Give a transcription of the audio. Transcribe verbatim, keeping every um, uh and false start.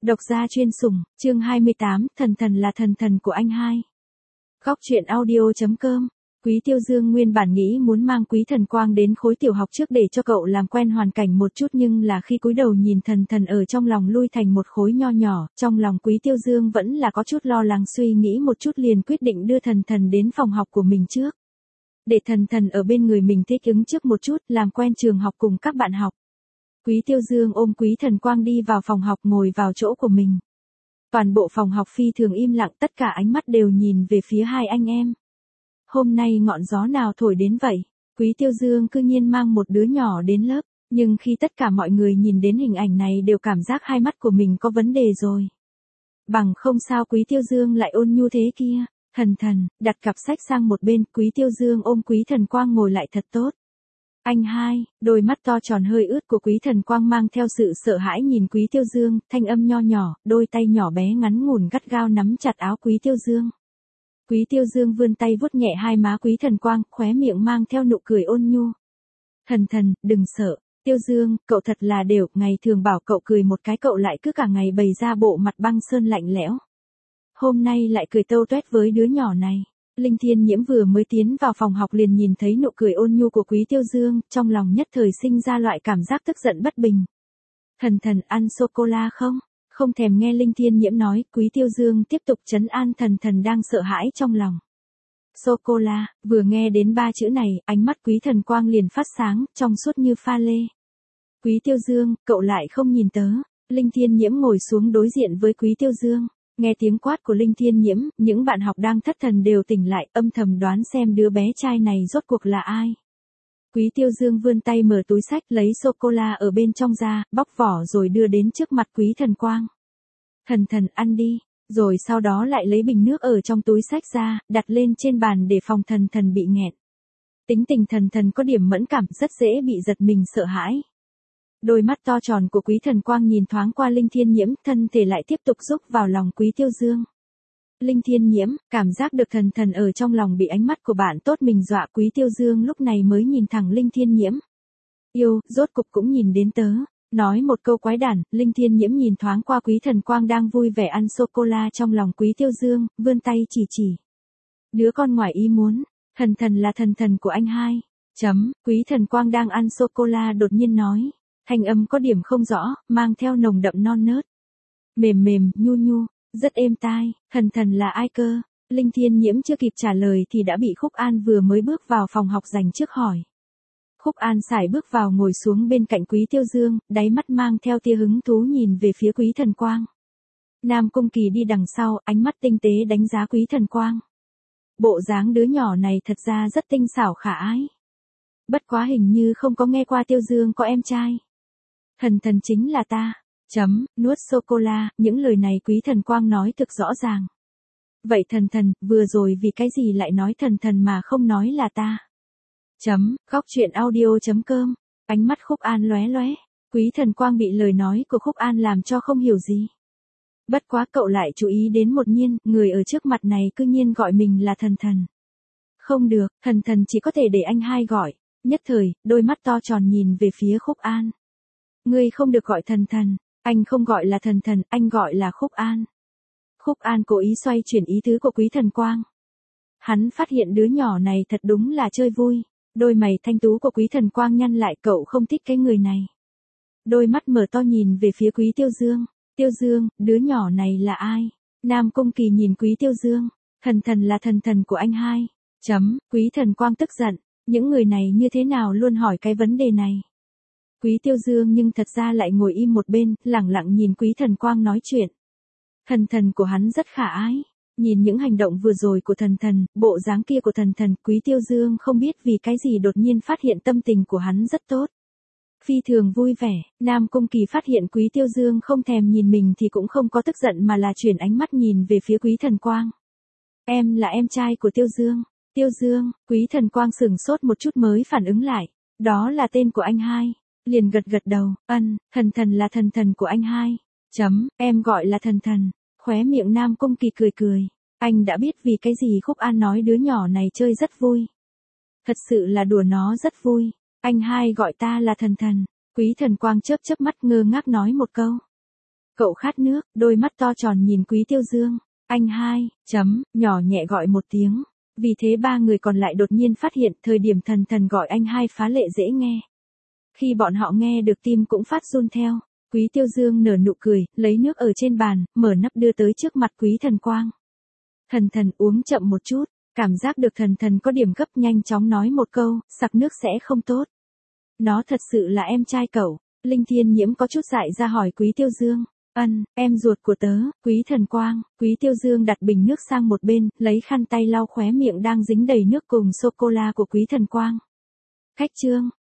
Độc gia chuyên sủng, chương hai mươi tám, thần thần là thần thần của anh hai. Góc truyện audio.com. Quý Tiêu Dương nguyên bản nghĩ muốn mang Quý Thần Quang đến khối tiểu học trước để cho cậu làm quen hoàn cảnh một chút, nhưng là khi cúi đầu nhìn thần thần ở trong lòng lui thành một khối nho nhỏ, trong lòng Quý Tiêu Dương vẫn là có chút lo lắng, suy nghĩ một chút liền quyết định đưa thần thần đến phòng học của mình trước. Để thần thần ở bên người mình thích ứng trước một chút, làm quen trường học cùng các bạn học. Quý Tiêu Dương ôm Quý Thần Quang đi vào phòng học, ngồi vào chỗ của mình. Toàn bộ phòng học phi thường im lặng, tất cả ánh mắt đều nhìn về phía hai anh em. Hôm nay ngọn gió nào thổi đến vậy? Quý Tiêu Dương cư nhiên mang một đứa nhỏ đến lớp, nhưng khi tất cả mọi người nhìn đến hình ảnh này đều cảm giác hai mắt của mình có vấn đề rồi. Bằng không sao Quý Tiêu Dương lại ôn nhu thế kia. Thần thần, đặt cặp sách sang một bên, Quý Tiêu Dương ôm Quý Thần Quang ngồi lại thật tốt. Anh hai, đôi mắt to tròn hơi ướt của Quý Thần Quang mang theo sự sợ hãi nhìn Quý Tiêu Dương, thanh âm nho nhỏ, đôi tay nhỏ bé ngắn ngủn gắt gao nắm chặt áo Quý Tiêu Dương. Quý Tiêu Dương vươn tay vuốt nhẹ hai má Quý Thần Quang, khóe miệng mang theo nụ cười ôn nhu. Thần thần, đừng sợ, Tiêu Dương, cậu thật là đều, ngày thường bảo cậu cười một cái cậu lại cứ cả ngày bày ra bộ mặt băng sơn lạnh lẽo. Hôm nay lại cười tâu tuét với đứa nhỏ này. Linh Thiên Nhiễm vừa mới tiến vào phòng học liền nhìn thấy nụ cười ôn nhu của Quý Tiêu Dương, trong lòng nhất thời sinh ra loại cảm giác tức giận bất bình. Thần thần, ăn sô-cô-la không? Không thèm nghe Linh Thiên Nhiễm nói, Quý Tiêu Dương tiếp tục trấn an thần thần đang sợ hãi trong lòng. Sô-cô-la, vừa nghe đến ba chữ này, ánh mắt Quý Thần Quang liền phát sáng, trong suốt như pha lê. Quý Tiêu Dương, cậu lại không nhìn tớ. Linh Thiên Nhiễm ngồi xuống đối diện với Quý Tiêu Dương. Nghe tiếng quát của Linh Thiên Nhiễm, những bạn học đang thất thần đều tỉnh lại, âm thầm đoán xem đứa bé trai này rốt cuộc là ai. Quý Tiêu Dương vươn tay mở túi sách lấy sô-cô-la ở bên trong ra, bóc vỏ rồi đưa đến trước mặt Quý Thần Quang. Thần thần ăn đi, rồi sau đó lại lấy bình nước ở trong túi sách ra, đặt lên trên bàn để phòng thần thần bị nghẹn. Tính tình thần thần có điểm mẫn cảm, rất dễ bị giật mình sợ hãi. Đôi mắt to tròn của Quý Thần Quang nhìn thoáng qua Linh Thiên Nhiễm, thân thể lại tiếp tục rúc vào lòng Quý Tiêu Dương. Linh Thiên Nhiễm, cảm giác được thần thần ở trong lòng bị ánh mắt của bạn tốt mình dọa, Quý Tiêu Dương lúc này mới nhìn thẳng Linh Thiên Nhiễm. Yêu, rốt cục cũng nhìn đến tớ. Nói một câu quái đản, Linh Thiên Nhiễm nhìn thoáng qua Quý Thần Quang đang vui vẻ ăn sô-cô-la trong lòng Quý Tiêu Dương, vươn tay chỉ chỉ. Đứa con ngoài ý muốn, thần thần là thần thần của anh hai. Chấm, Quý Thần Quang đang ăn sô-cô-la đột nhiên nói. Thanh âm có điểm không rõ, mang theo nồng đậm non nớt. Mềm mềm, nhu nhu, rất êm tai, thần thần là ai cơ? Linh Thiên Nhiễm chưa kịp trả lời thì đã bị Khúc An vừa mới bước vào phòng học dành trước hỏi. Khúc An sải bước vào ngồi xuống bên cạnh Quý Tiêu Dương, đáy mắt mang theo tia hứng thú nhìn về phía Quý Thần Quang. Nam Cung Kỳ đi đằng sau, ánh mắt tinh tế đánh giá Quý Thần Quang. Bộ dáng đứa nhỏ này thật ra rất tinh xảo khả ái. Bất quá hình như không có nghe qua Tiêu Dương có em trai. Thần thần chính là ta. Chấm, nuốt sô-cô-la, những lời này Quý Thần Quang nói thực rõ ràng. Vậy thần thần, vừa rồi vì cái gì lại nói thần thần mà không nói là ta? Chấm, góc truyện audio.com. Ánh mắt Khúc An lóe lóe. Quý Thần Quang bị lời nói của Khúc An làm cho không hiểu gì. Bất quá cậu lại chú ý đến một nhiên, người ở trước mặt này cư nhiên gọi mình là thần thần. Không được, thần thần chỉ có thể để anh hai gọi. Nhất thời, đôi mắt to tròn nhìn về phía Khúc An. Ngươi không được gọi thần thần, anh không gọi là thần thần, anh gọi là Khúc An. Khúc An cố ý xoay chuyển ý tứ của Quý Thần Quang. Hắn phát hiện đứa nhỏ này thật đúng là chơi vui. Đôi mày thanh tú của Quý Thần Quang nhăn lại, cậu không thích cái người này. Đôi mắt mở to nhìn về phía Quý Tiêu Dương. Tiêu Dương, đứa nhỏ này là ai? Nam Cung Kỳ nhìn Quý Tiêu Dương. Thần thần là thần thần của anh hai. Chấm, Quý Thần Quang tức giận. Những người này như thế nào luôn hỏi cái vấn đề này? Quý Tiêu Dương nhưng thật ra lại ngồi im một bên, lẳng lặng nhìn Quý Thần Quang nói chuyện. Thần thần của hắn rất khả ái. Nhìn những hành động vừa rồi của thần thần, bộ dáng kia của thần thần, Quý Tiêu Dương không biết vì cái gì đột nhiên phát hiện tâm tình của hắn rất tốt. Phi thường vui vẻ, Nam Cung Kỳ phát hiện Quý Tiêu Dương không thèm nhìn mình thì cũng không có tức giận mà là chuyển ánh mắt nhìn về phía Quý Thần Quang. Em là em trai của Tiêu Dương. Tiêu Dương, Quý Thần Quang sửng sốt một chút mới phản ứng lại. Đó là tên của anh hai. Liền gật gật đầu, ân, thần thần là thần thần của anh hai. Chấm, em gọi là thần thần. Khóe miệng Nam Cung Kỳ cười cười. Anh đã biết vì cái gì Khúc An nói đứa nhỏ này chơi rất vui. Thật sự là đùa nó rất vui. Anh hai gọi ta là thần thần. Quý Thần Quang chớp chớp mắt ngơ ngác nói một câu. Cậu khát nước, đôi mắt to tròn nhìn Quý Tiêu Dương. Anh hai, chấm, nhỏ nhẹ gọi một tiếng. Vì thế ba người còn lại đột nhiên phát hiện thời điểm thần thần gọi anh hai phá lệ dễ nghe. Khi bọn họ nghe được tim cũng phát run theo. Quý Tiêu Dương nở nụ cười, lấy nước ở trên bàn, mở nắp đưa tới trước mặt Quý Thần Quang. Thần thần uống chậm một chút, cảm giác được thần thần có điểm gấp nhanh chóng nói một câu, sặc nước sẽ không tốt. Nó thật sự là em trai cậu. Linh Thiên Nhiễm có chút dại ra hỏi Quý Tiêu Dương. Ân, em ruột của tớ, Quý Thần Quang. Quý Tiêu Dương đặt bình nước sang một bên, lấy khăn tay lau khóe miệng đang dính đầy nước cùng sô-cô-la của Quý Thần Quang. Khách trương,